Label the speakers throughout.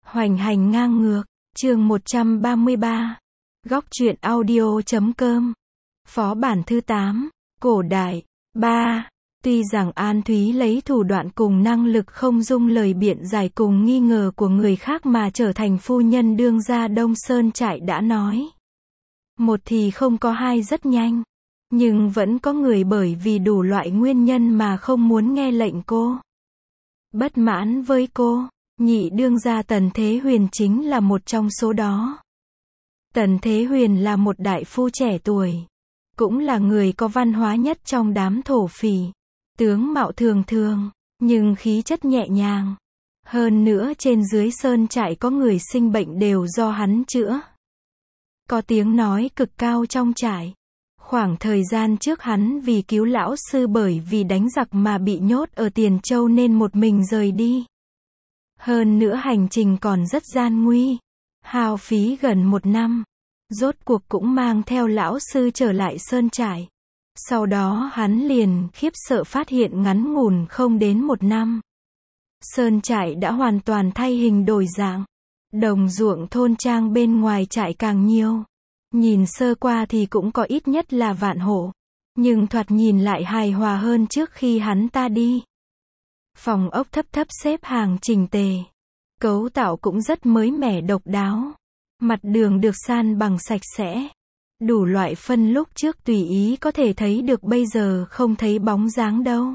Speaker 1: Hoành hành ngang ngược, chương 133. Góc truyện audio.com. Phó bản thứ 8. Cổ đại. 3. Tuy rằng An Thúy lấy thủ đoạn cùng năng lực không dung lời biện giải cùng nghi ngờ của người khác mà trở thành phu nhân đương gia Đông Sơn Trại đã nói. Một thì không có hai rất nhanh. Nhưng vẫn có người bởi vì đủ loại nguyên nhân mà không muốn nghe lệnh cô. Bất mãn với cô. Nhị đương gia Tần Thế Huyền chính là một trong số đó. Tần Thế Huyền là một đại phu trẻ tuổi. Cũng là người có văn hóa nhất trong đám thổ phỉ. Tướng mạo thường thường, nhưng khí chất nhẹ nhàng. Hơn nữa trên dưới sơn trại có người sinh bệnh đều do hắn chữa. Có tiếng nói cực cao trong trại. Khoảng thời gian trước hắn vì cứu lão sư bởi vì đánh giặc mà bị nhốt ở Tiền Châu nên một mình rời đi. Hơn nữa hành trình còn rất gian nguy. Hao phí gần 1 năm. Rốt cuộc cũng mang theo lão sư trở lại sơn trại. Sau đó hắn liền khiếp sợ phát hiện ngắn ngủn không đến 1 năm. Sơn trại đã hoàn toàn thay hình đổi dạng. Đồng ruộng thôn trang bên ngoài trại càng nhiều. Nhìn sơ qua thì cũng có ít nhất là vạn hộ. Nhưng thoạt nhìn lại hài hòa hơn trước khi hắn ta đi. Phòng ốc thấp thấp xếp hàng chỉnh tề. Cấu tạo cũng rất mới mẻ độc đáo. Mặt đường được san bằng sạch sẽ. Đủ loại phân lúc trước tùy ý có thể thấy được bây giờ không thấy bóng dáng đâu.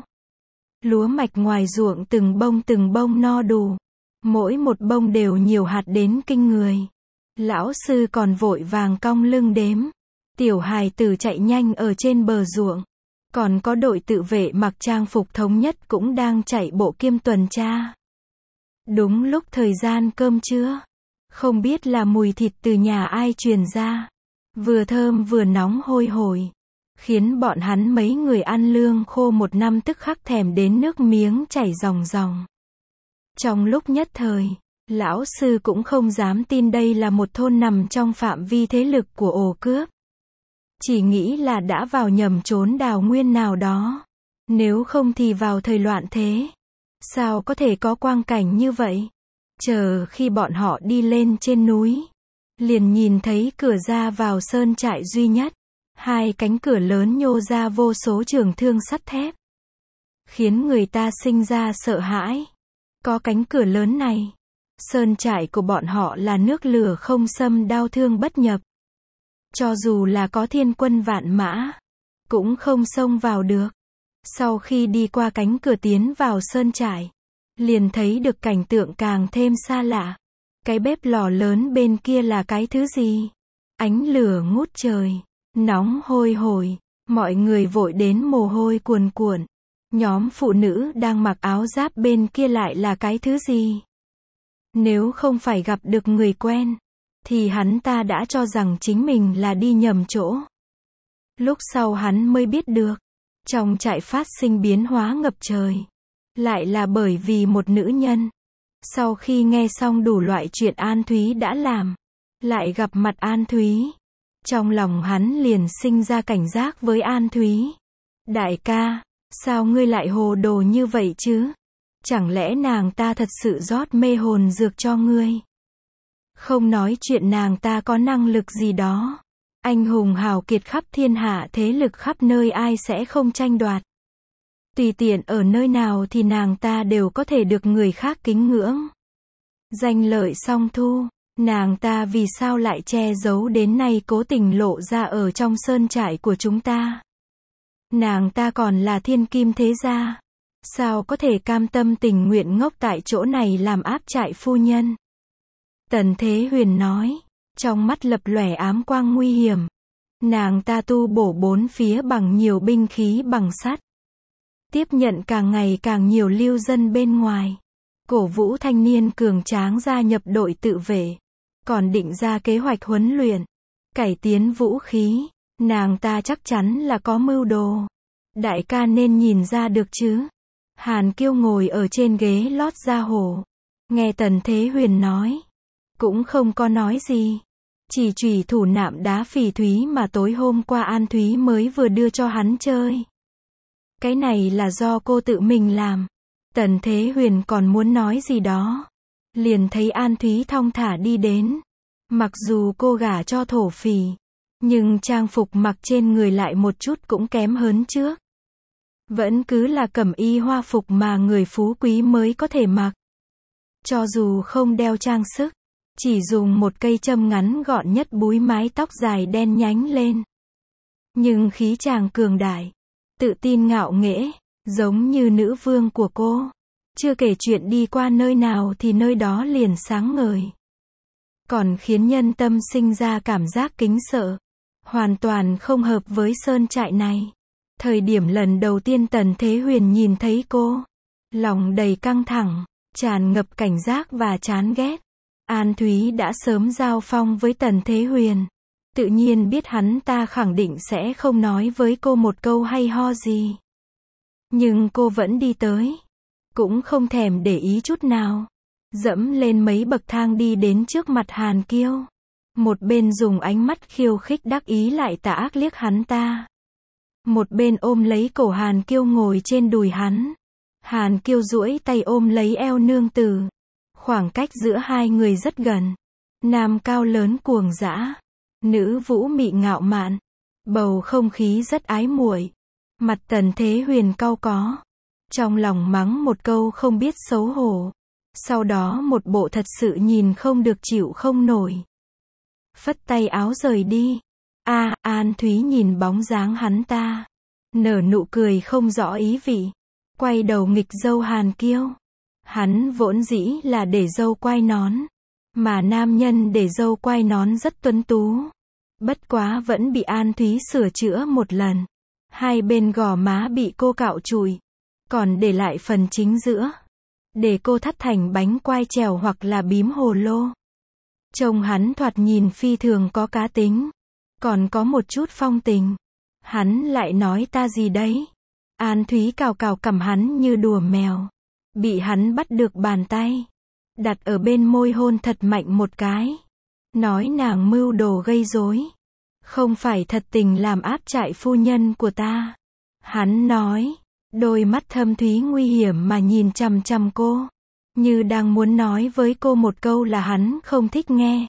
Speaker 1: Lúa mạch ngoài ruộng từng bông no đủ. Mỗi một bông đều nhiều hạt đến kinh người. Lão sư còn vội vàng cong lưng đếm. Tiểu hài tử chạy nhanh ở trên bờ ruộng. Còn có đội tự vệ mặc trang phục thống nhất cũng đang chạy bộ kiêm tuần tra. Đúng lúc thời gian cơm trưa. Không biết là mùi thịt từ nhà ai truyền ra. Vừa thơm vừa nóng hôi hổi. Khiến bọn hắn mấy người ăn lương khô 1 năm tức khắc thèm đến nước miếng chảy ròng ròng. Trong lúc nhất thời, lão sư cũng không dám tin đây là một thôn nằm trong phạm vi thế lực của ổ cướp. Chỉ nghĩ là đã vào nhầm trốn đào nguyên nào đó. Nếu không thì vào thời loạn thế. Sao có thể có quang cảnh như vậy? Chờ khi bọn họ đi lên trên núi. Liền nhìn thấy cửa ra vào sơn trại duy nhất. 2 cánh cửa lớn nhô ra vô số trường thương sắt thép. Khiến người ta sinh ra sợ hãi. Có cánh cửa lớn này. Sơn trại của bọn họ là nước lửa không xâm đao thương bất nhập. Cho dù là có thiên quân vạn mã. Cũng không xông vào được. Sau khi đi qua cánh cửa tiến vào sơn trại. Liền thấy được cảnh tượng càng thêm xa lạ. Cái bếp lò lớn bên kia là cái thứ gì? Ánh lửa ngút trời. Nóng hôi hổi. Mọi người vội đến mồ hôi cuồn cuộn. Nhóm phụ nữ đang mặc áo giáp bên kia lại là cái thứ gì? Nếu không phải gặp được người quen. Thì hắn ta đã cho rằng chính mình là đi nhầm chỗ. Lúc sau hắn mới biết được. Trong trại phát sinh biến hóa ngập trời. Lại là bởi vì một nữ nhân. Sau khi nghe xong đủ loại chuyện An Thúy đã làm. Lại gặp mặt An Thúy. Trong lòng hắn liền sinh ra cảnh giác với An Thúy. Đại ca, sao ngươi lại hồ đồ như vậy chứ? Chẳng lẽ nàng ta thật sự rót mê hồn dược cho ngươi? Không nói chuyện nàng ta có năng lực gì đó. Anh hùng hào kiệt khắp thiên hạ thế lực khắp nơi ai sẽ không tranh đoạt. Tùy tiện ở nơi nào thì nàng ta đều có thể được người khác kính ngưỡng. Danh lợi song thu, nàng ta vì sao lại che giấu đến nay cố tình lộ ra ở trong sơn trại của chúng ta? Nàng ta còn là thiên kim thế gia. Sao có thể cam tâm tình nguyện ngốc tại chỗ này làm áp trại phu nhân? Tần Thế Huyền nói, trong mắt lập lòe ám quang nguy hiểm. Nàng ta tu bổ 4 phía bằng nhiều binh khí bằng sắt. Tiếp nhận càng ngày càng nhiều lưu dân bên ngoài. Cổ vũ thanh niên cường tráng gia nhập đội tự vệ. Còn định ra kế hoạch huấn luyện. Cải tiến vũ khí. Nàng ta chắc chắn là có mưu đồ. Đại ca nên nhìn ra được chứ. Hàn Kiêu ngồi ở trên ghế lót da hổ. Nghe Tần Thế Huyền nói. Cũng không có nói gì. Chỉ chủy thủ nạm đá phỉ thúy mà tối hôm qua An Thúy mới vừa đưa cho hắn chơi. Cái này là do cô tự mình làm. Tần Thế Huyền còn muốn nói gì đó. liền thấy An Thúy thong thả đi đến. Mặc dù cô gả cho thổ phỉ, nhưng trang phục mặc trên người lại một chút cũng kém hơn trước. Vẫn cứ là cẩm y hoa phục mà người phú quý mới có thể mặc. Cho dù không đeo trang sức, chỉ dùng một cây châm ngắn gọn nhất búi mái tóc dài đen nhánh lên. Nhưng khí chàng cường đại, tự tin ngạo nghễ, giống như nữ vương của cô. Chưa kể chuyện đi qua nơi nào thì nơi đó liền sáng ngời. Còn khiến nhân tâm sinh ra cảm giác kính sợ. Hoàn toàn không hợp với sơn trại này. Thời điểm lần đầu tiên Tần Thế Huyền nhìn thấy cô, lòng đầy căng thẳng, tràn ngập cảnh giác và chán ghét. An Thúy đã sớm giao phong với Tần Thế Huyền. Tự nhiên biết hắn ta khẳng định sẽ không nói với cô một câu hay ho gì. Nhưng cô vẫn đi tới. Cũng không thèm để ý chút nào. Dẫm lên mấy bậc thang đi đến trước mặt Hàn Kiêu. Một bên dùng ánh mắt khiêu khích đắc ý lại tà ác liếc hắn ta. Một bên ôm lấy cổ Hàn Kiêu ngồi trên đùi hắn. Hàn Kiêu duỗi tay ôm lấy eo nương tử. Khoảng cách giữa hai người rất gần. Nam cao lớn cuồng dã, nữ vũ mị ngạo mạn. Bầu không khí rất ái muội. Mặt Tần Thế Huyền cau có. Trong lòng mắng một câu không biết xấu hổ. Sau đó một bộ thật sự nhìn không được chịu không nổi. Phất tay áo rời đi. An Thúy nhìn bóng dáng hắn ta. Nở nụ cười không rõ ý vị. Quay đầu nghịch dâu Hàn Kiêu. Hắn vốn dĩ là để dâu quai nón. Mà nam nhân để dâu quai nón rất tuấn tú. Bất quá vẫn bị An Thúy sửa chữa một lần. Hai bên gò má bị cô cạo chùi. Còn để lại phần chính giữa. Để cô thắt thành bánh quai trèo hoặc là bím hồ lô. Trông hắn thoạt nhìn phi thường có cá tính. Còn có một chút phong tình. Hắn lại nói ta gì đấy? An Thúy cào cào cằm hắn như đùa mèo. Bị hắn bắt được bàn tay. Đặt ở bên môi hôn thật mạnh một cái. Nói nàng mưu đồ gây rối. Không phải thật tình làm áp trại phu nhân của ta. Hắn nói. Đôi mắt thâm thúy nguy hiểm mà nhìn chằm chằm cô. Như đang muốn nói với cô một câu là hắn không thích nghe.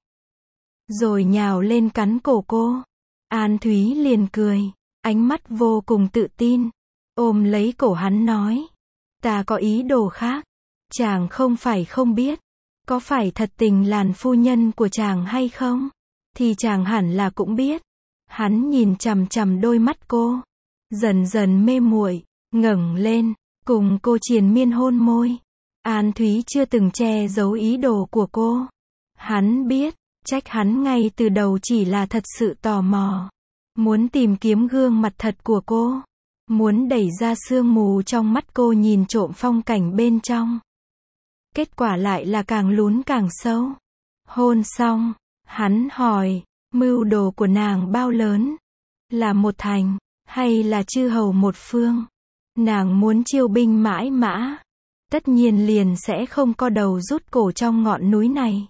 Speaker 1: Rồi nhào lên cắn cổ cô. An Thúy liền cười. Ánh mắt vô cùng tự tin. Ôm lấy cổ hắn nói. Ta có ý đồ khác. Chàng không phải không biết. Có phải thật tình làn phu nhân của chàng hay không? Thì chàng hẳn là cũng biết. Hắn nhìn chằm chằm đôi mắt cô. Dần dần mê muội, ngẩng lên, cùng cô triền miên hôn môi. An Thúy chưa từng che giấu ý đồ của cô. Hắn biết, trách hắn ngay từ đầu chỉ là thật sự tò mò. Muốn tìm kiếm gương mặt thật của cô. Muốn đẩy ra sương mù trong mắt cô nhìn trộm phong cảnh bên trong. Kết quả lại là càng lún càng sâu. Hôn xong, hắn hỏi, mưu đồ của nàng bao lớn? Là một thành, hay là chư hầu một phương? Nàng muốn chiêu binh mãi mã. Tất nhiên liền sẽ không co đầu rút cổ trong ngọn núi này.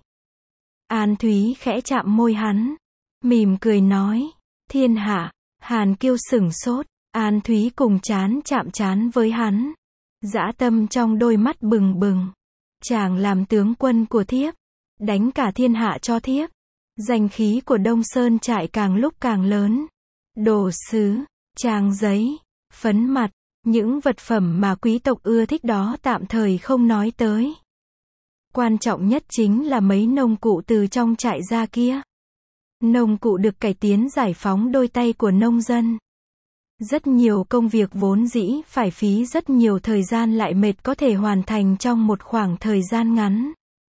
Speaker 1: An Thúy khẽ chạm môi hắn. Mỉm cười nói, thiên hạ. Hàn Kiêu sửng sốt. An Thúy cùng chán chạm chán với hắn. Dã tâm trong đôi mắt bừng bừng. Chàng làm tướng quân của thiếp. Đánh cả thiên hạ cho thiếp. Danh khí của Đông Sơn trại càng lúc càng lớn. Đồ sứ, trang giấy, phấn mặt. Những vật phẩm mà quý tộc ưa thích đó tạm thời không nói tới. Quan trọng nhất chính là mấy nông cụ từ trong trại ra kia. Nông cụ được cải tiến giải phóng đôi tay của nông dân. Rất nhiều công việc vốn dĩ phải phí rất nhiều thời gian lại mệt có thể hoàn thành trong một khoảng thời gian ngắn.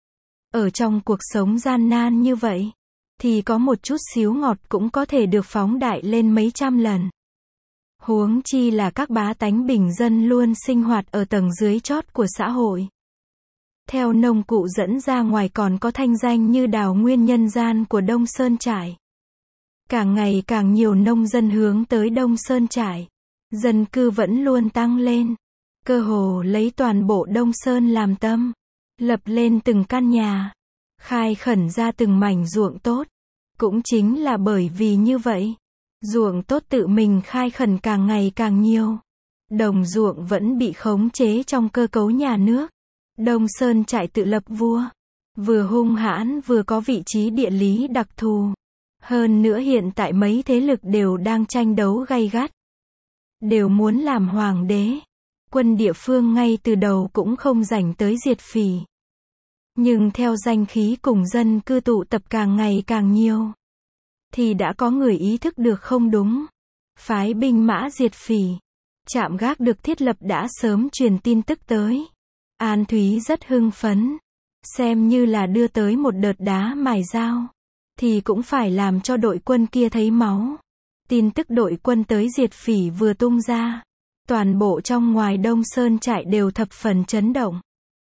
Speaker 1: Ở trong cuộc sống gian nan như vậy, thì có một chút xíu ngọt cũng có thể được phóng đại lên mấy trăm lần. Huống chi là các bá tánh bình dân luôn sinh hoạt ở tầng dưới chót của xã hội. Theo nông cụ dẫn ra ngoài còn có thanh danh như đào nguyên nhân gian của Đông Sơn trại. Càng ngày càng nhiều nông dân hướng tới Đông Sơn trại. Dân cư vẫn luôn tăng lên. Cơ hồ lấy toàn bộ Đông Sơn làm tâm. Lập lên từng căn nhà. Khai khẩn ra từng mảnh ruộng tốt. Cũng chính là bởi vì như vậy. Ruộng tốt tự mình khai khẩn càng ngày càng nhiều. Đồng ruộng vẫn bị khống chế trong cơ cấu nhà nước. Đông Sơn trại tự lập vua. Vừa hung hãn vừa có vị trí địa lý đặc thù. Hơn nữa hiện tại mấy thế lực đều đang tranh đấu gay gắt. Đều muốn làm hoàng đế. Quân địa phương ngay từ đầu cũng không rảnh tới diệt phỉ. Nhưng theo danh khí cùng dân cư tụ tập càng ngày càng nhiều, thì đã có người ý thức được không đúng. Phái binh mã diệt phỉ. Trạm gác được thiết lập đã sớm truyền tin tức tới. An Thúy rất hưng phấn. Xem như là đưa tới một đợt đá mài dao. Thì cũng phải làm cho đội quân kia thấy máu. Tin tức đội quân tới diệt phỉ vừa tung ra. Toàn bộ trong ngoài Đông Sơn trại đều thập phần chấn động.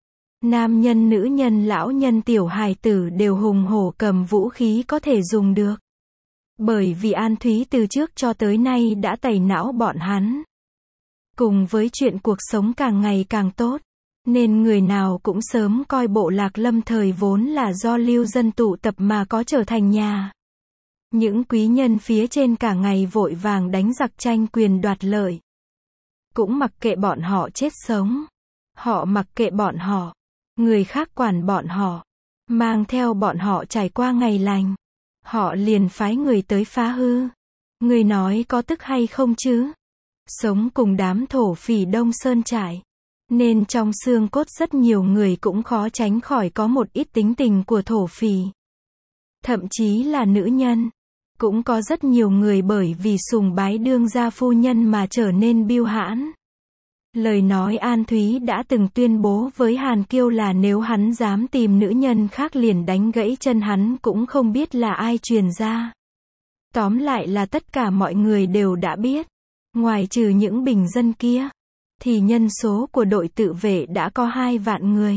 Speaker 1: Nam nhân, nữ nhân, lão nhân, tiểu hài tử đều hùng hổ cầm vũ khí có thể dùng được. Bởi vì An Thúy từ trước cho tới nay đã tẩy não bọn hắn. Cùng với chuyện cuộc sống càng ngày càng tốt, nên người nào cũng sớm coi bộ Lạc Lâm thời vốn là do lưu dân tụ tập mà có trở thành nhà. Những quý nhân phía trên cả ngày vội vàng đánh giặc tranh quyền đoạt lợi. Cũng mặc kệ bọn họ chết sống. Họ mặc kệ bọn họ. Người khác quản bọn họ. Mang theo bọn họ trải qua ngày lành. Họ liền phái người tới phá hư. Người nói có tức hay không chứ? Sống cùng đám thổ phỉ Đông Sơn trại. Nên trong xương cốt rất nhiều người cũng khó tránh khỏi có một ít tính tình của thổ phỉ. Thậm chí là nữ nhân. Cũng có rất nhiều người bởi vì sùng bái đương gia phu nhân mà trở nên biêu hãn. Lời nói An Thúy đã từng tuyên bố với Hàn Kiêu là nếu hắn dám tìm nữ nhân khác liền đánh gãy chân hắn, cũng không biết là ai truyền ra. Tóm lại là tất cả mọi người đều đã biết. Ngoài trừ những bình dân kia, thì nhân số của đội tự vệ đã có 2 vạn người.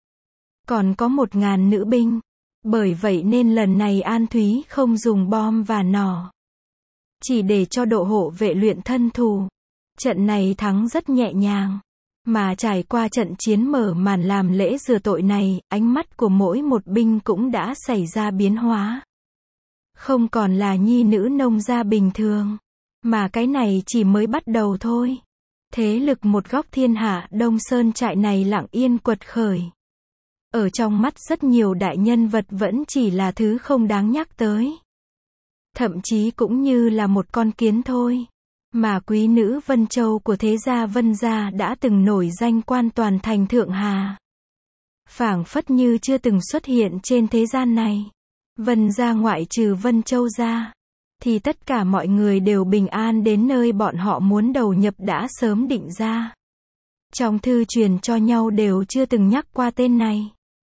Speaker 1: Còn có 1.000 nữ binh. Bởi vậy nên lần này An Thúy không dùng bom và nỏ. Chỉ để cho đội hộ vệ luyện thân thủ. Trận này thắng rất nhẹ nhàng. Mà trải qua trận chiến mở màn làm lễ rửa tội này, ánh mắt của mỗi một binh cũng đã xảy ra biến hóa. Không còn là nhi nữ nông gia bình thường. Mà cái này chỉ mới bắt đầu thôi. Thế lực một góc thiên hạ Đông Sơn trại này lặng yên quật khởi. Ở trong mắt rất nhiều đại nhân vật vẫn chỉ là thứ không đáng nhắc tới. Thậm chí cũng như là một con kiến thôi. Mà quý nữ Vân Châu của thế gia Vân gia đã từng nổi danh quan toàn thành Thượng Hà. Phảng phất như chưa từng xuất hiện trên thế gian này. Vân gia ngoại trừ Vân Châu gia, thì tất cả mọi người đều bình an đến nơi bọn họ muốn đầu nhập đã sớm định ra. Trong thư truyền cho nhau đều chưa từng nhắc qua tên này.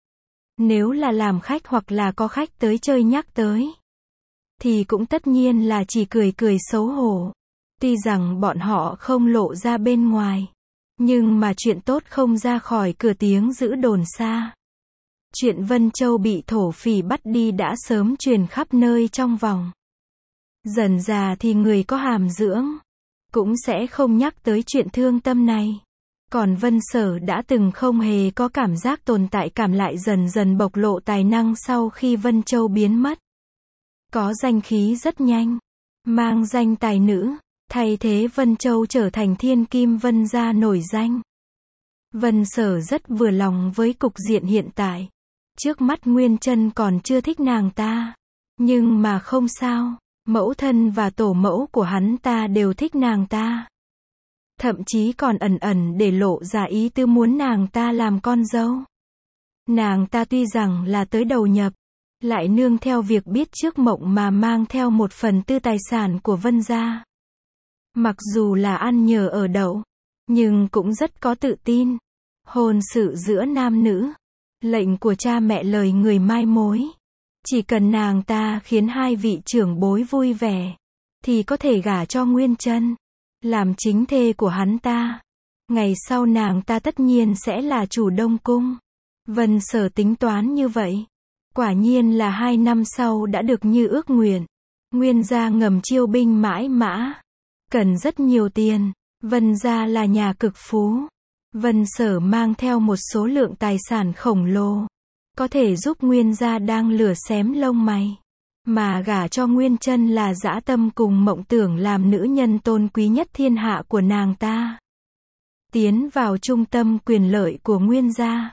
Speaker 1: Nếu là làm khách hoặc là có khách tới chơi nhắc tới, thì cũng tất nhiên là chỉ cười cười xấu hổ. Tuy rằng bọn họ không lộ ra bên ngoài, nhưng mà chuyện tốt không ra khỏi cửa tiếng giữ đồn xa. Chuyện Vân Châu bị thổ phỉ bắt đi đã sớm truyền khắp nơi trong vòng. Dần già thì người có hàm dưỡng cũng sẽ không nhắc tới chuyện thương tâm này. Còn Vân Sở đã từng không hề có cảm giác tồn tại cảm lại dần dần bộc lộ tài năng sau khi Vân Châu biến mất. Có danh khí rất nhanh, mang danh tài nữ, thay thế Vân Châu trở thành thiên kim Vân gia nổi danh. Vân Sở rất vừa lòng với cục diện hiện tại. Trước mắt Nguyên Chân còn chưa thích nàng ta, nhưng mà không sao, mẫu thân và tổ mẫu của hắn ta đều thích nàng ta. Thậm chí còn ẩn ẩn để lộ ra ý tư muốn nàng ta làm con dâu. Nàng ta tuy rằng là tới đầu nhập, lại nương theo việc biết trước mộng mà mang theo một phần tư tài sản của Vân gia. Mặc dù là ăn nhờ ở đậu, nhưng cũng rất có tự tin. Hôn sự giữa nam nữ, lệnh của cha mẹ lời người mai mối. Chỉ cần nàng ta khiến 2 vị trưởng bối vui vẻ, thì có thể gả cho Nguyên Chân, làm chính thê của hắn ta. Ngày sau nàng ta tất nhiên sẽ là chủ Đông Cung. Vân Sở tính toán như vậy. Quả nhiên là 2 năm sau đã được như ước nguyện. Nguyên gia ngầm chiêu binh mãi mã. Cần rất nhiều tiền. Vân gia là nhà cực phú. Vân Sở mang theo một số lượng tài sản khổng lồ. Có thể giúp Nguyên gia đang lửa xém lông mày. Mà gả cho Nguyên Chân là dã tâm cùng mộng tưởng làm nữ nhân tôn quý nhất thiên hạ của nàng ta. Tiến vào trung tâm quyền lợi của Nguyên gia.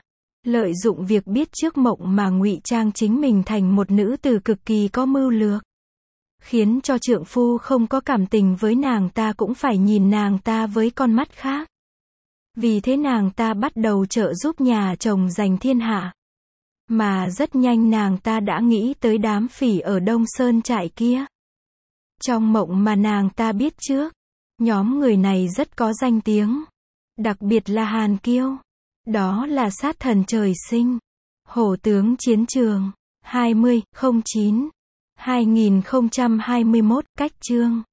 Speaker 1: Lợi dụng việc biết trước mộng mà ngụy trang chính mình thành một nữ tử cực kỳ có mưu lược. Khiến cho trượng phu không có cảm tình với nàng ta cũng phải nhìn nàng ta với con mắt khác. Vì thế nàng ta bắt đầu trợ giúp nhà chồng giành thiên hạ. Mà rất nhanh nàng ta đã nghĩ tới đám phỉ ở Đông Sơn trại kia. Trong mộng mà nàng ta biết trước, nhóm người này rất có danh tiếng. Đặc biệt là Hàn Kiêu. Đó là sát thần trời sinh. Hổ tướng chiến trường. 20/09/2021, cách chương.